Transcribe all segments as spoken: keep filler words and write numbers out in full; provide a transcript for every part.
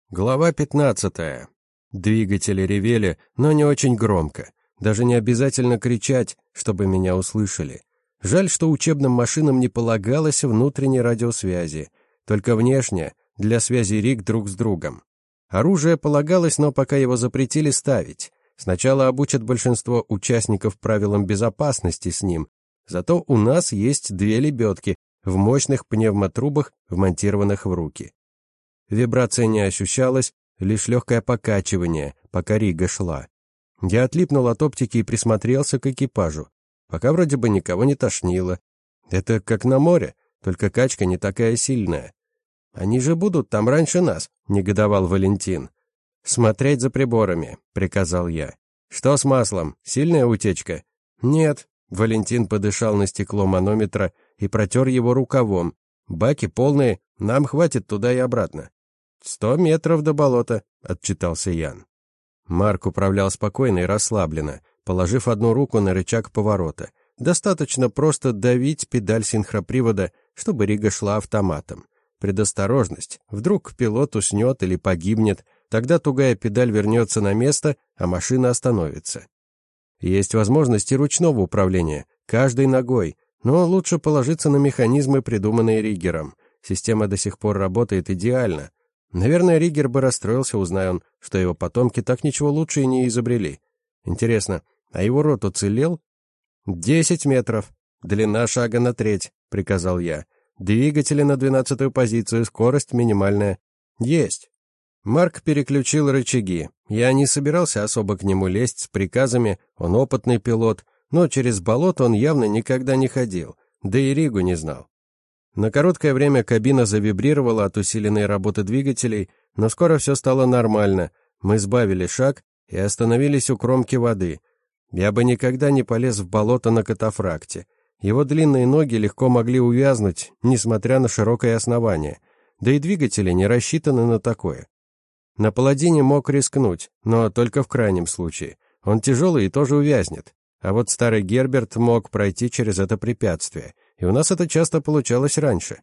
Глава пятнадцатая. Двигатели ревели, но не очень громко. Даже не обязательно кричать, чтобы меня услышали. Жаль, что учебным машинам не полагалось внутренней радиосвязи, только внешне, для связи РИГ друг с другом. Оружие полагалось, но пока его запретили ставить. Сначала обучат большинство участников правилам безопасности с ним. Зато у нас есть две лебедки в мощных пневмотрубах, вмонтированных в руки. Вибрация не ощущалась, лишь легкое покачивание, пока Рига шла. Я отлипнул от оптики и присмотрелся к экипажу. Пока вроде бы никого не тошнило. Это как на море, только качка не такая сильная. «Они же будут там раньше нас», — негодовал Валентин. «Смотреть за приборами», — приказал я. «Что с маслом? Сильная утечка?» «Нет». Валентин подышал на стекло манометра и протер его рукавом. «Баки полные, нам хватит туда и обратно». «Сто метров до болота», — отчитался Ян. Марк управлял спокойно и расслабленно, положив одну руку на рычаг поворота. Достаточно просто давить педаль синхропривода, чтобы Рига шла автоматом. Предосторожность. Вдруг пилот уснет или погибнет, тогда тугая педаль вернется на место, а машина остановится. Есть возможности ручного управления, каждой ногой, но лучше положиться на механизмы, придуманные Риггером. Система до сих пор работает идеально. Наверное, Риггер бы расстроился, узная он, что его потомки так ничего лучше и не изобрели. Интересно, а его рот уцелел? «Десять метров. Длина шага на треть», — приказал я. «Двигатели на двенадцатую позицию, скорость минимальная». «Есть». Марк переключил рычаги. Я не собирался особо к нему лезть с приказами, он опытный пилот, но через болото он явно никогда не ходил, да и Ригу не знал. На короткое время кабина завибрировала от усиленной работы двигателей, но скоро все стало нормально. Мы сбавили шаг и остановились у кромки воды. Я бы никогда не полез в болото на катафракте. Его длинные ноги легко могли увязнуть, несмотря на широкое основание. Да и двигатели не рассчитаны на такое. На паладине мог рискнуть, но только в крайнем случае. Он тяжелый и тоже увязнет. А вот старый Герберт мог пройти через это препятствие, и у нас это часто получалось раньше.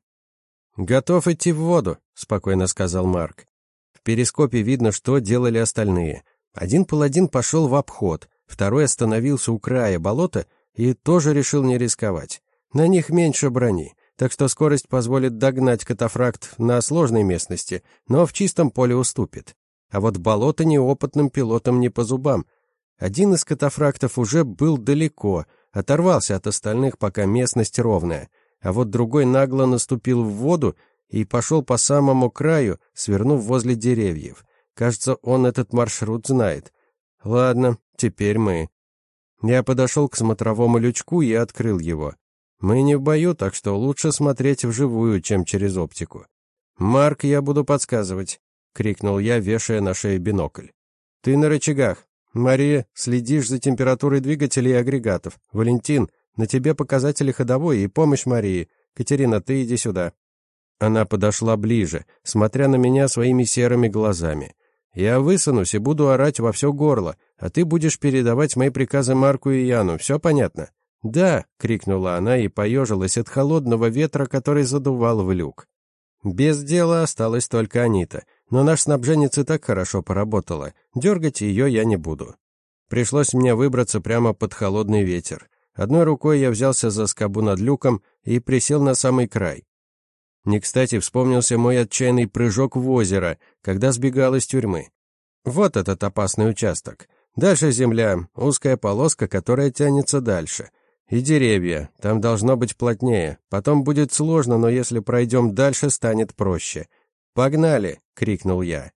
«Готов идти в воду», — спокойно сказал Марк. В перископе видно, что делали остальные. Один паладин пошел в обход, второй остановился у края болота и тоже решил не рисковать. На них меньше брони, так что скорость позволит догнать катафракт на сложной местности, но в чистом поле уступит. А вот болото неопытным пилотам не по зубам. Один из катафрактов уже был далеко, оторвался от остальных, пока местность ровная, а вот другой нагло наступил в воду и пошел по самому краю, свернув возле деревьев. Кажется, он этот маршрут знает. Ладно, теперь мы. Я подошел к смотровому лючку и открыл его. Мы не в бою, так что лучше смотреть вживую, чем через оптику. «Марк, я буду подсказывать», — крикнул я, вешая на шею бинокль. «Ты на рычагах. Мария, следишь за температурой двигателей и агрегатов. Валентин, на тебе показатели ходовой и помощь Марии. Катерина, ты иди сюда». Она подошла ближе, смотря на меня своими серыми глазами. «Я высунусь и буду орать во все горло, а ты будешь передавать мои приказы Марку и Яну. Все понятно?» «Да!» — крикнула она и поежилась от холодного ветра, который задувал в люк. Без дела осталась только Анита, но наш снабженец и так хорошо поработала, дергать ее я не буду. Пришлось мне выбраться прямо под холодный ветер. Одной рукой я взялся за скобу над люком и присел на самый край. Не кстати вспомнился мой отчаянный прыжок в озеро, когда сбегал из тюрьмы. Вот этот опасный участок. Дальше земля, узкая полоска, которая тянется дальше. И деревья, там должно быть плотнее. Потом будет сложно, но если пройдем дальше, станет проще. «Погнали!» — крикнул я.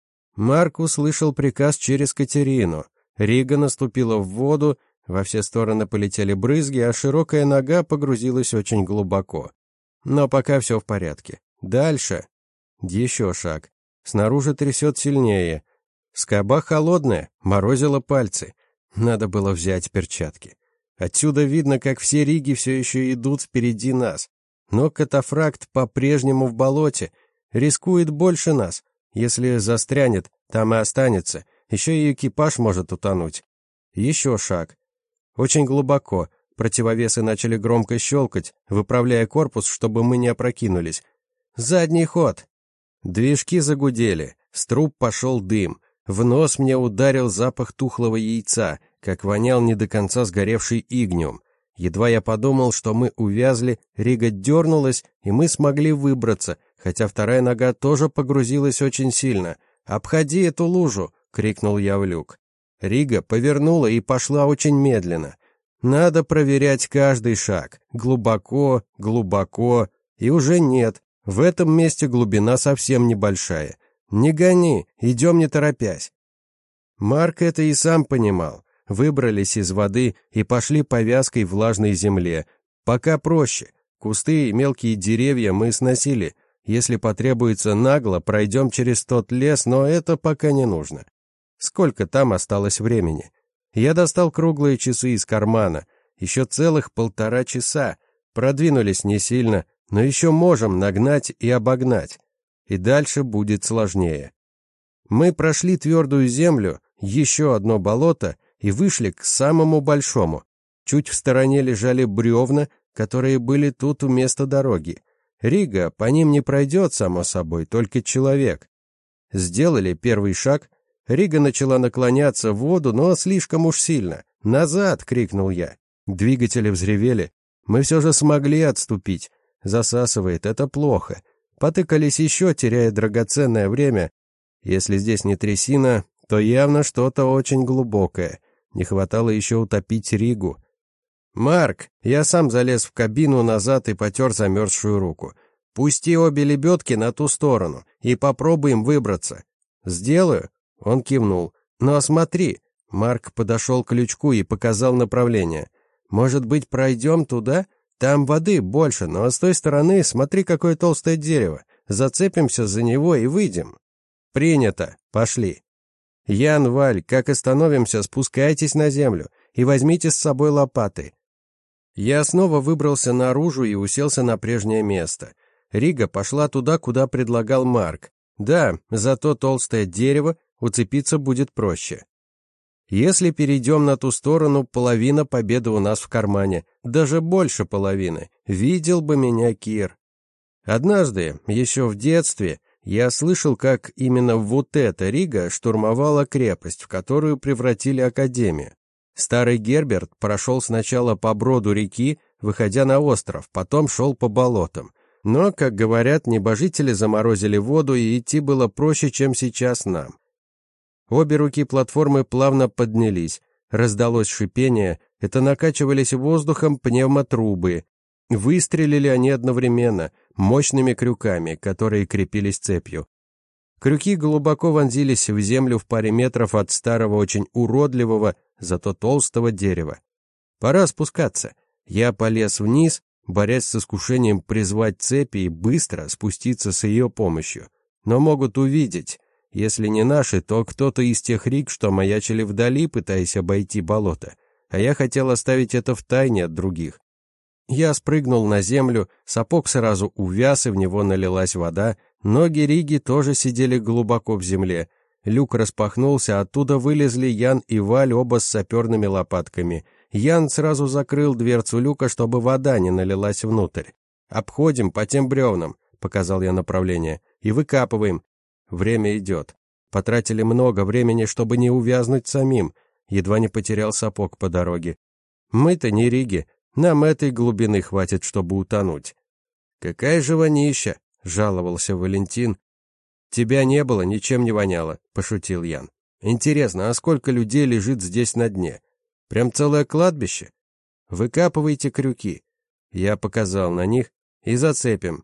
Марк услышал приказ через Катерину. Рига наступила в воду, во все стороны полетели брызги, а широкая нога погрузилась очень глубоко. Но пока все в порядке. Дальше. Еще шаг. Снаружи трясет сильнее. Скоба холодная, морозила пальцы. Надо было взять перчатки. Отсюда видно, как все риги все еще идут впереди нас. Но катафракт по-прежнему в болоте. Рискует больше нас. Если застрянет, там и останется. Еще и экипаж может утонуть. Еще шаг. Очень глубоко. Противовесы начали громко щелкать, выправляя корпус, чтобы мы не опрокинулись. Задний ход. Движки загудели. С труб пошел дым. В нос мне ударил запах тухлого яйца, как вонял не до конца сгоревший игниум. Едва я подумал, что мы увязли, Рига дернулась, и мы смогли выбраться, хотя вторая нога тоже погрузилась очень сильно. «Обходи эту лужу!» — крикнул я в люк. Рига повернула и пошла очень медленно. Надо проверять каждый шаг. Глубоко, глубоко. И уже нет. В этом месте глубина совсем небольшая. «Не гони, идем не торопясь». Марк это и сам понимал. Выбрались из воды и пошли по вязкой влажной земле. Пока проще. Кусты и мелкие деревья мы сносили. Если потребуется нагло, пройдем через тот лес, но это пока не нужно. Сколько там осталось времени? Я достал круглые часы из кармана. Еще целых полтора часа. Продвинулись не сильно, но еще можем нагнать и обогнать. И дальше будет сложнее. Мы прошли твердую землю, еще одно болото, и вышли к самому большому. Чуть в стороне лежали бревна, которые были тут вместо дороги. Рига по ним не пройдет, само собой, только человек. Сделали первый шаг. Рига начала наклоняться в воду, но слишком уж сильно. «Назад!» — крикнул я. Двигатели взревели. Мы все же смогли отступить. Засасывает, это плохо. Потыкались еще, теряя драгоценное время. Если здесь не трясина, то явно что-то очень глубокое. Не хватало еще утопить Ригу. «Марк!» Я сам залез в кабину назад и потер замерзшую руку. «Пусти обе лебедки на ту сторону и попробуем выбраться». «Сделаю?» Он кивнул. «Ну а смотри!» Марк подошел к лючку и показал направление. «Может быть, пройдем туда? Там воды больше, но с той стороны смотри, какое толстое дерево. Зацепимся за него и выйдем». «Принято. Пошли». «Ян, Валь, как остановимся, спускайтесь на землю и возьмите с собой лопаты». Я снова выбрался наружу и уселся на прежнее место. Рига пошла туда, куда предлагал Марк. Да, зато толстое дерево уцепиться будет проще. Если перейдем на ту сторону, половина победы у нас в кармане, даже больше половины. Видел бы меня Кир. Однажды, еще в детстве, я слышал, как именно вот эта Рига штурмовала крепость, в которую превратили академию. Старый Герберт прошел сначала по броду реки, выходя на остров, потом шел по болотам. Но, как говорят, небожители заморозили воду, и идти было проще, чем сейчас нам. Обе руки платформы плавно поднялись. Раздалось шипение, это накачивались воздухом пневмотрубы. Выстрелили они одновременно, мощными крюками, которые крепились цепью. Крюки глубоко вонзились в землю в паре метров от старого, очень уродливого, зато толстого дерева. Пора спускаться. Я полез вниз, борясь с искушением призвать цепи и быстро спуститься с ее помощью. Но могут увидеть. Если не наши, то кто-то из тех Риг, что маячили вдали, пытаясь обойти болото. А я хотел оставить это в тайне от других. Я спрыгнул на землю, сапог сразу увяз, и в него налилась вода. Ноги Риги тоже сидели глубоко в земле. Люк распахнулся, оттуда вылезли Ян и Валь, оба с саперными лопатками. Ян сразу закрыл дверцу люка, чтобы вода не налилась внутрь. «Обходим по тем бревнам», — показал я направление, — «и выкапываем». Время идет. Потратили много времени, чтобы не увязнуть самим. Едва не потерял сапог по дороге. Мы-то не Риги, нам этой глубины хватит, чтобы утонуть. «Какая же вонища!» — жаловался Валентин. «Тебя не было, ничем не воняло», — пошутил Ян. «Интересно, а сколько людей лежит здесь на дне? Прям целое кладбище? Выкапывайте крюки». Я показал на них. «И зацепим».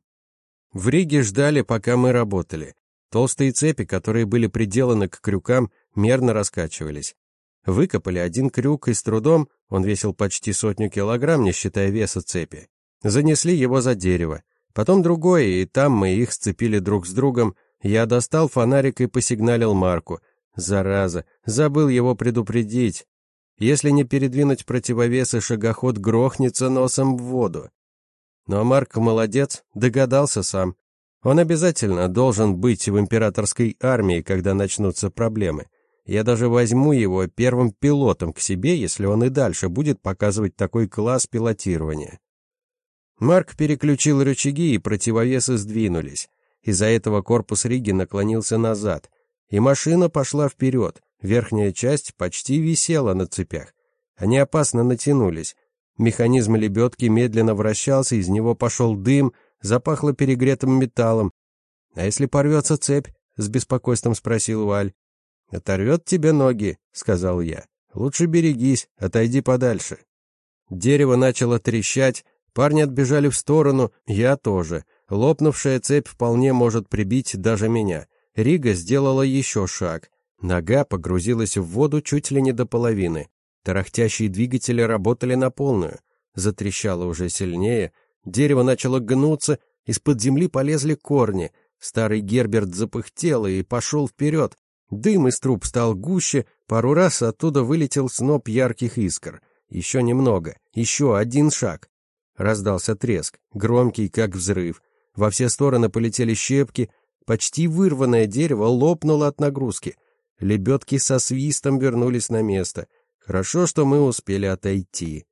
В Риге ждали, пока мы работали. Толстые цепи, которые были приделаны к крюкам, мерно раскачивались. Выкопали один крюк и с трудом, он весил почти сотню килограмм, не считая веса цепи, занесли его за дерево. Потом другое, и там мы их сцепили друг с другом. Я достал фонарик и посигналил Марку. Зараза, забыл его предупредить. Если не передвинуть противовесы, шагоход грохнется носом в воду. Но Марк молодец, догадался сам. Он обязательно должен быть в императорской армии, когда начнутся проблемы. Я даже возьму его первым пилотом к себе, если он и дальше будет показывать такой класс пилотирования. Марк переключил рычаги, и противовесы сдвинулись. Из-за этого корпус Риги наклонился назад. и машина пошла вперед. Верхняя часть почти висела на цепях. Они опасно натянулись. Механизм лебедки медленно вращался, из него пошел дым, запахло перегретым металлом. «А если порвется цепь?» — с беспокойством спросил Валь. «Оторвет тебе ноги», — сказал я. «Лучше берегись, отойди подальше». Дерево начало трещать, парни отбежали в сторону, я тоже. Лопнувшая цепь вполне может прибить даже меня. Рига сделала еще шаг. Нога погрузилась в воду чуть ли не до половины. Тарахтящие двигатели работали на полную. Затрещало уже сильнее. Дерево начало гнуться, из-под земли полезли корни. Старый Герберт запыхтел и пошел вперед. Дым из труб стал гуще, пару раз оттуда вылетел сноп ярких искр. Еще немного, еще один шаг. Раздался треск, громкий, как взрыв. Во все стороны полетели щепки. Почти вырванное дерево лопнуло от нагрузки. Лебедки со свистом вернулись на место. Хорошо, что мы успели отойти.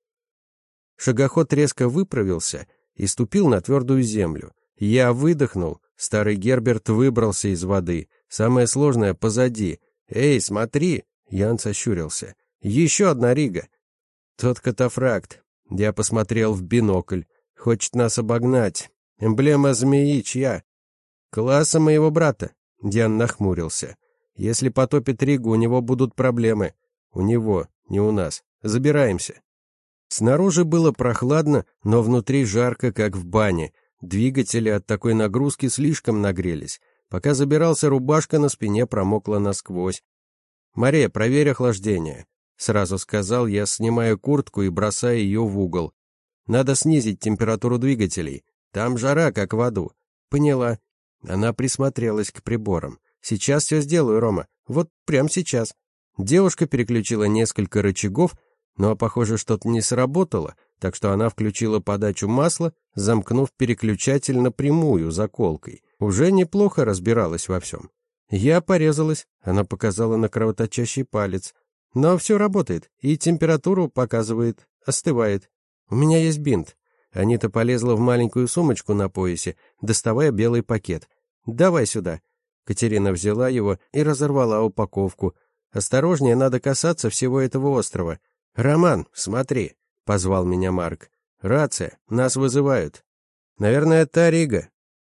Шагоход резко выправился и ступил на твердую землю. Я выдохнул. Старый Герберт выбрался из воды. Самое сложное позади. «Эй, смотри!» Ян сощурился. «Еще одна Рига!» «Тот катафракт». Я посмотрел в бинокль. «Хочет нас обогнать. Эмблема змеи чья?» «Класса моего брата». Ян нахмурился. «Если потопит Ригу, у него будут проблемы». «У него, не у нас. Забираемся». Снаружи было прохладно, но внутри жарко, как в бане. Двигатели от такой нагрузки слишком нагрелись. Пока забирался, рубашка на спине промокла насквозь. «Мария, проверь охлаждение», — сразу сказал я, снимая куртку и бросая ее в угол. «Надо снизить температуру двигателей. Там жара, как в аду». «Поняла». Она присмотрелась к приборам. «Сейчас все сделаю, Рома. Вот прямо сейчас». Девушка переключила несколько рычагов, но, похоже, что-то не сработало, так что она включила подачу масла, замкнув переключатель напрямую заколкой. Уже неплохо разбиралась во всем. Я порезалась, она показала на кровоточащий палец. Но все работает, и температуру показывает, остывает. У меня есть бинт. Анита полезла в маленькую сумочку на поясе, доставая белый пакет. «Давай сюда». Катерина взяла его и разорвала упаковку. «Осторожнее, надо касаться всего этого острова». «Роман, смотри», — позвал меня Марк. «Рация, нас вызывают». «Наверное, та Рига».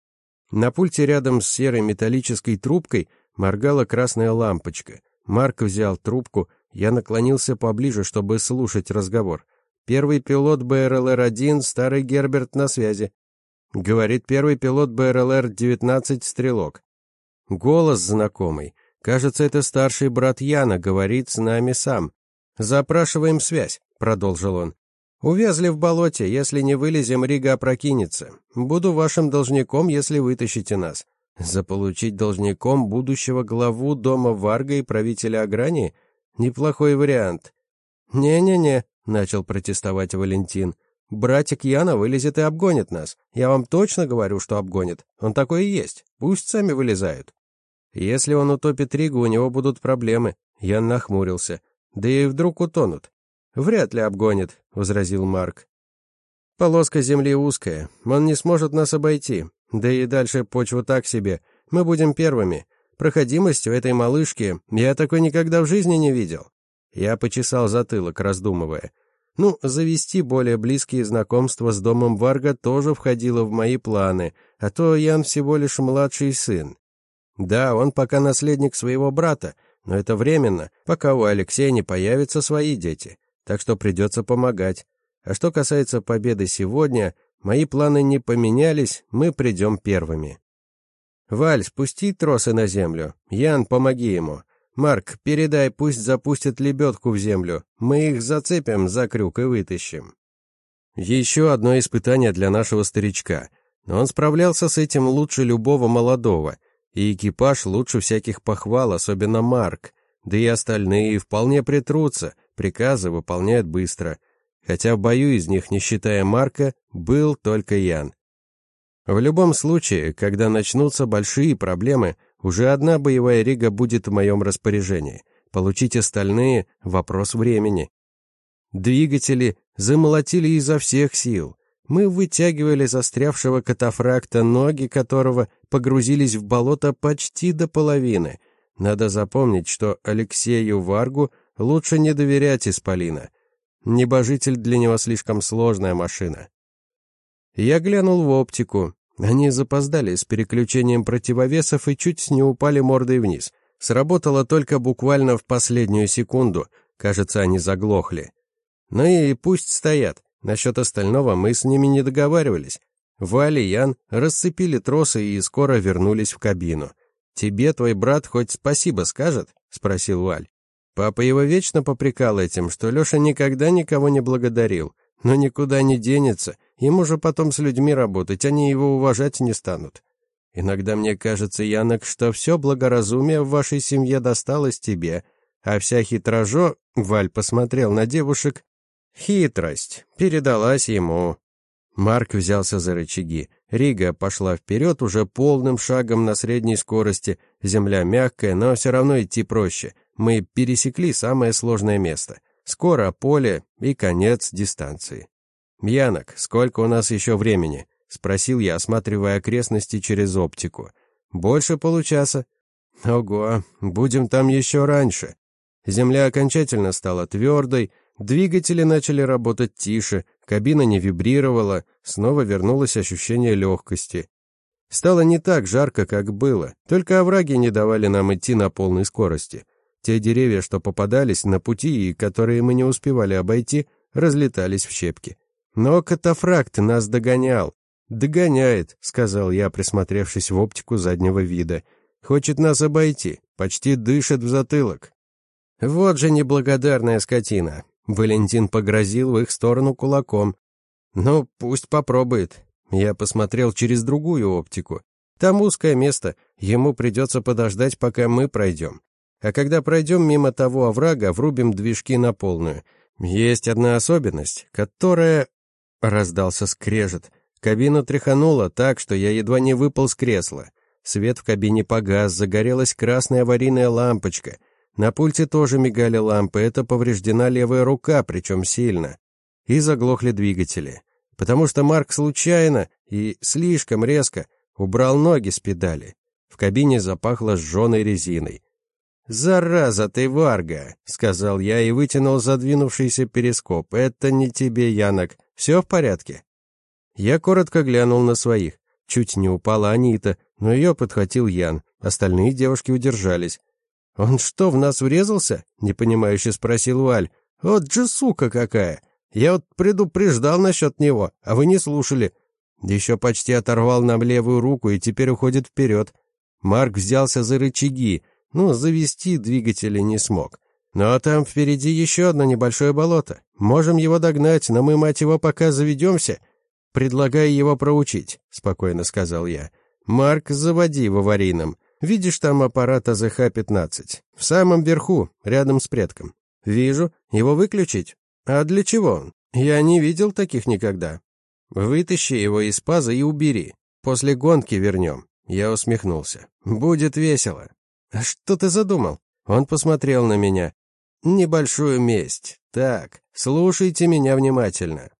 На пульте рядом с серой металлической трубкой моргала красная лампочка. Марк взял трубку, я наклонился поближе, чтобы слушать разговор. «Первый пилот бэ эр эл эр один, старый Герберт на связи», — говорит первый пилот бэ эр эл эр девятнадцать «Стрелок». Голос знакомый. Кажется, это старший брат Яна говорит с нами сам. «Запрашиваем связь», — продолжил он. «Увязли в болоте, если не вылезем, Рига опрокинется. Буду вашим должником, если вытащите нас». Заполучить должником будущего главу дома Варга и правителя Агрании? Неплохой вариант. «Не-не-не», — начал протестовать Валентин. «Братик Яна вылезет и обгонит нас. Я вам точно говорю, что обгонит. Он такой и есть. Пусть сами вылезают». «Если он утопит Ригу, у него будут проблемы». Ян нахмурился. «Да и вдруг утонут». «Вряд ли обгонит», — возразил Марк. «Полоска земли узкая. Он не сможет нас обойти. Да и дальше почва так себе. Мы будем первыми. Проходимость у этой малышки я такой никогда в жизни не видел». Я почесал затылок, раздумывая. Ну, завести более близкие знакомства с домом Варга тоже входило в мои планы, а то Ян всего лишь младший сын. Да, он пока наследник своего брата, но это временно, пока у Алексея не появятся свои дети, так что придется помогать. А что касается победы сегодня, мои планы не поменялись, мы придем первыми. «Валь, спусти тросы на землю. Ян, помоги ему. Марк, передай, пусть запустят лебедку в землю. Мы их зацепим за крюк и вытащим». Еще одно испытание для нашего старичка, но он справлялся с этим лучше любого молодого, и экипаж лучше всяких похвал, особенно Марк, да и остальные вполне притрутся, приказы выполняют быстро, хотя в бою из них, не считая Марка, был только Ян. В любом случае, когда начнутся большие проблемы, уже одна боевая Рига будет в моем распоряжении. Получить остальные — вопрос времени. Двигатели замолотили изо всех сил. Мы вытягивали застрявшего катафракта, ноги которого погрузились в болото почти до половины. Надо запомнить, что Алексею Варгу лучше не доверять Исполина. Небожитель для него слишком сложная машина. Я глянул в оптику. Они запоздали с переключением противовесов и чуть не упали мордой вниз. Сработало только буквально в последнюю секунду. Кажется, они заглохли. Ну и пусть стоят. Насчет остального мы с ними не договаривались. Валя и Ян расцепили тросы и скоро вернулись в кабину. «Тебе твой брат хоть спасибо скажет?» — спросил Валь. Папа его вечно попрекал этим, что Леша никогда никого не благодарил. Но никуда не денется, ему же потом с людьми работать, они его уважать не станут. Иногда мне кажется, Янок, что все благоразумие в вашей семье досталось тебе, а вся хитрожо, Валь посмотрел на девушек, хитрость передалась ему. Марк взялся за рычаги. Рига пошла вперед уже полным шагом на средней скорости. Земля мягкая, но все равно идти проще. Мы пересекли самое сложное место. Скоро поле и конец дистанции. «Янок, сколько у нас еще времени?» — спросил я, осматривая окрестности через оптику. «Больше получаса». «Ого, будем там еще раньше». Земля окончательно стала твердой, двигатели начали работать тише, кабина не вибрировала, снова вернулось ощущение легкости. Стало не так жарко, как было, только овраги не давали нам идти на полной скорости. Те деревья, что попадались на пути и которые мы не успевали обойти, разлетались в щепки. Но катафракт нас догонял. «Догоняет», — сказал я, присмотревшись в оптику заднего вида. «Хочет нас обойти, почти дышит в затылок». «Вот же неблагодарная скотина!» Валентин погрозил в их сторону кулаком. «Ну, пусть попробует». Я посмотрел через другую оптику. Там узкое место, ему придется подождать, пока мы пройдем. А когда пройдем мимо того оврага, врубим движки на полную. Есть одна особенность, которая... Раздался скрежет. Кабину тряхануло так, что я едва не выпал с кресла. Свет в кабине погас, загорелась красная аварийная лампочка. На пульте тоже мигали лампы, это повреждена левая рука, причем сильно. И заглохли двигатели. Потому что Марк случайно и слишком резко убрал ноги с педали. В кабине запахло сжженной резиной. «Зараза ты, Варга!» — сказал я и вытянул задвинувшийся перископ. «Это не тебе, Янок. Все в порядке?» Я коротко глянул на своих. Чуть не упала Анита, но ее подхватил Ян. Остальные девушки удержались. «Он что, в нас врезался?» — непонимающе спросил Валь. «Вот же сука какая! Я вот предупреждал насчет него, а вы не слушали. Еще почти оторвал нам левую руку и теперь уходит вперед». Марк взялся за рычаги, но завести двигатели не смог. «Но там впереди еще одно небольшое болото. Можем его догнать, но мы, мать его, пока заведемся. Предлагаю его проучить», — спокойно сказал я. «Марк, заводи в аварийном. Видишь там аппарат А З Х пятнадцать? В самом верху, рядом с предком». «Вижу. Его выключить? А для чего он? Я не видел таких никогда». «Вытащи его из паза и убери. После гонки вернем». Я усмехнулся. «Будет весело». «А что ты задумал?» Он посмотрел на меня. «Небольшую месть. Так, слушайте меня внимательно.